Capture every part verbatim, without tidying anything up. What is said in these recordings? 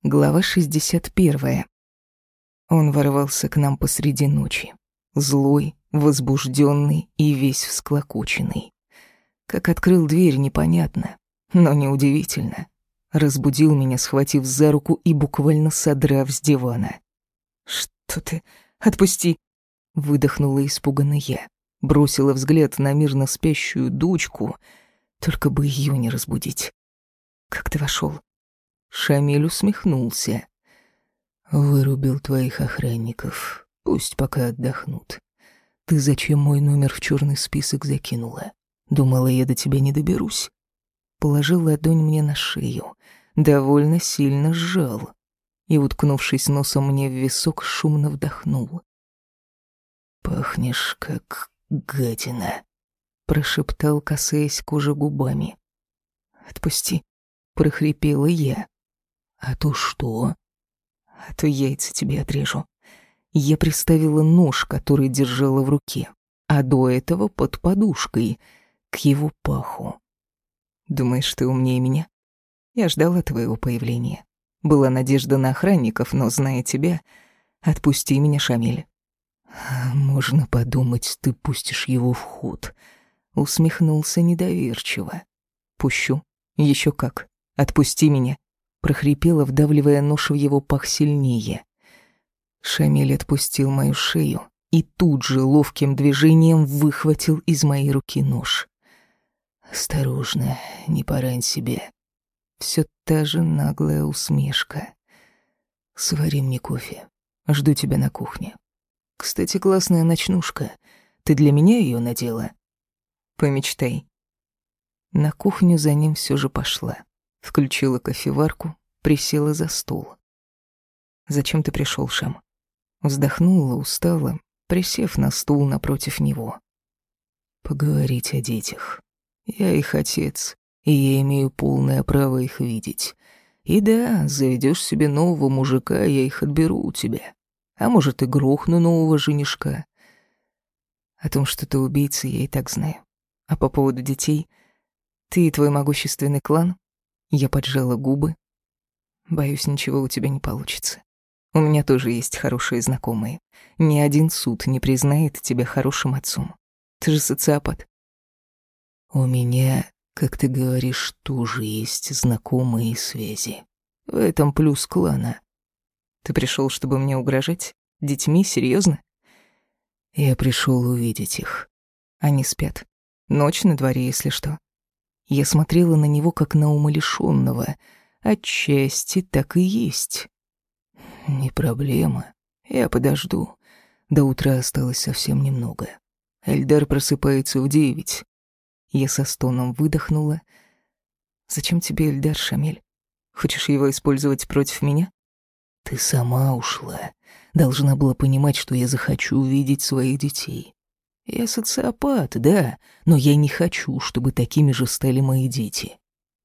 Глава шестьдесят первая. Он ворвался к нам посреди ночи. Злой, возбужденный и весь всклокоченный. Как открыл дверь, непонятно, но неудивительно. Разбудил меня, схватив за руку и буквально содрав с дивана. «Что ты? Отпусти!» Выдохнула испуганно я. Бросила взгляд на мирно спящую дочку, только бы ее не разбудить. «Как ты вошел? Шамиль усмехнулся. «Вырубил твоих охранников. Пусть пока отдохнут. Ты зачем мой номер в черный список закинула? Думала, я до тебя не доберусь?» Положил ладонь мне на шею, довольно сильно сжал и, уткнувшись носом мне в висок, шумно вдохнул. «Пахнешь, как гадина», — прошептал, касаясь кожи губами. «Отпусти», — прохрипела я. «А то что?» «А то яйца тебе отрежу». Я приставила нож, который держала в руке, а до этого под подушкой, к его паху. «Думаешь, ты умнее меня? Я ждала твоего появления. Была надежда на охранников, но, зная тебя, отпусти меня, Шамиль». «Можно подумать, ты пустишь его в ход», — усмехнулся недоверчиво. «Пущу. Еще как. Отпусти меня», — прохрипела, вдавливая нож в его пах сильнее. Шамиль отпустил мою шею и тут же ловким движением выхватил из моей руки нож. «Осторожно, не порань себе». Все та же наглая усмешка. «Свари мне кофе. Жду тебя на кухне. Кстати, классная ночнушка. Ты для меня ее надела?» «Помечтай». На кухню за ним все же пошла. Включила кофеварку, присела за стол. «Зачем ты пришел, Шам?» Вздохнула, устала, присев на стул напротив него. «Поговорить о детях. Я их отец, и я имею полное право их видеть. И да, заведешь себе нового мужика, я их отберу у тебя. А может, и грохну нового женишка. О том, что ты убийца, я и так знаю. А по поводу детей, ты и твой могущественный клан?» Я поджала губы. «Боюсь, ничего у тебя не получится. У меня тоже есть хорошие знакомые. Ни один суд не признает тебя хорошим отцом. Ты же социопат». «У меня, как ты говоришь, тоже есть знакомые связи. В этом плюс клана». «Ты пришел, чтобы мне угрожать? Детьми? Серьезно?» «Я пришел увидеть их. Они спят. Ночь на дворе, если что». Я смотрела на него, как на умалишённого. Отчасти так и есть. «Не проблема. Я подожду. До утра осталось совсем немного. Эльдар просыпается в девять». Я со стоном выдохнула. «Зачем тебе Эльдар, Шамиль? Хочешь его использовать против меня?» «Ты сама ушла. Должна была понимать, что я захочу увидеть своих детей. Я социопат, да, но я не хочу, чтобы такими же стали мои дети».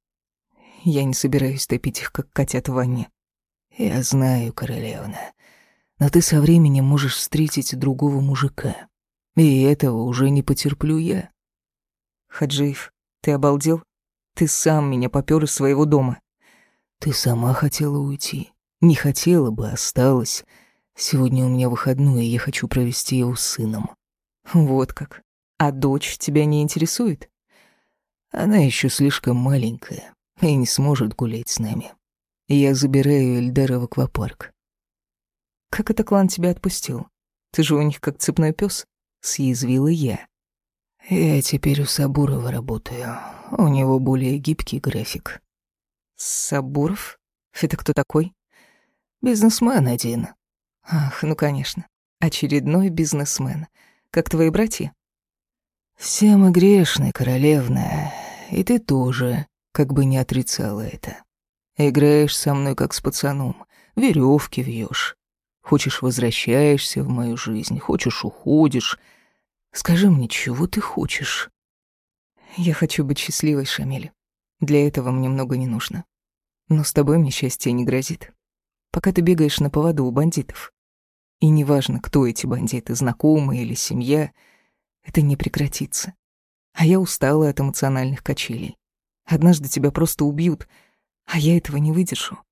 «Я не собираюсь топить их, как котят в ванне». «Я знаю, королевна, но ты со временем можешь встретить другого мужика, и этого уже не потерплю я». «Хаджиев, ты обалдел? Ты сам меня попёр из своего дома». «Ты сама хотела уйти. Не хотела бы, осталась. Сегодня у меня выходной, и я хочу провести его с сыном». «Вот как. А дочь тебя не интересует?» «Она еще слишком маленькая и не сможет гулять с нами. Я забираю Эльдара в аквапарк». «Как это клан тебя отпустил? Ты же у них как цепной пес», — съязвила я. «Я теперь у Сабурова работаю. У него более гибкий график». «Сабуров? Это кто такой?» «Бизнесмен один». «Ах, ну конечно. Очередной бизнесмен. Как твои братья?» «Все мы грешны, королевна, и ты тоже, как бы не отрицала это. Играешь со мной, как с пацаном, веревки вьешь. Хочешь, возвращаешься в мою жизнь, хочешь, уходишь. Скажи мне, чего ты хочешь?» «Я хочу быть счастливой, Шамиль. Для этого мне много не нужно. Но с тобой мне счастье не грозит. Пока ты бегаешь на поводу у бандитов. И неважно, кто эти бандиты, знакомые или семья, это не прекратится. А я устала от эмоциональных качелей. Однажды тебя просто убьют, а я этого не выдержу.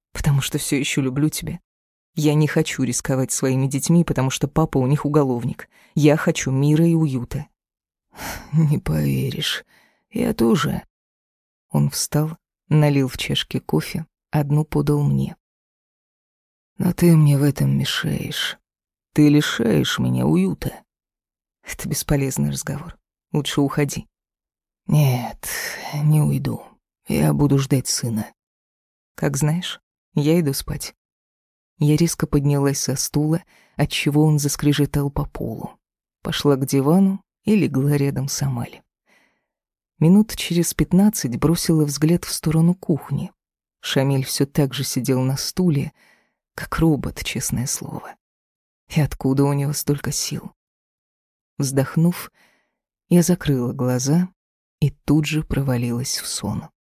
Потому что все еще люблю тебя. Я не хочу рисковать своими детьми, потому что папа у них уголовник. Я хочу мира и уюта. Не поверишь, я тоже. Он встал, налил в чашки кофе, одну подал мне. Но ты мне в этом мешаешь. Ты лишаешь меня уюта. Это бесполезный разговор. Лучше уходи. Нет, не уйду. Я буду ждать сына. Как знаешь, я иду спать. Я резко поднялась со стула, отчего он заскрежетал по полу. Пошла к дивану и легла рядом с Амаль. Минут через пятнадцать бросила взгляд в сторону кухни. Шамиль все так же сидел на стуле, как робот, честное слово. И откуда у него столько сил? Вздохнув, я закрыла глаза и тут же провалилась в сон.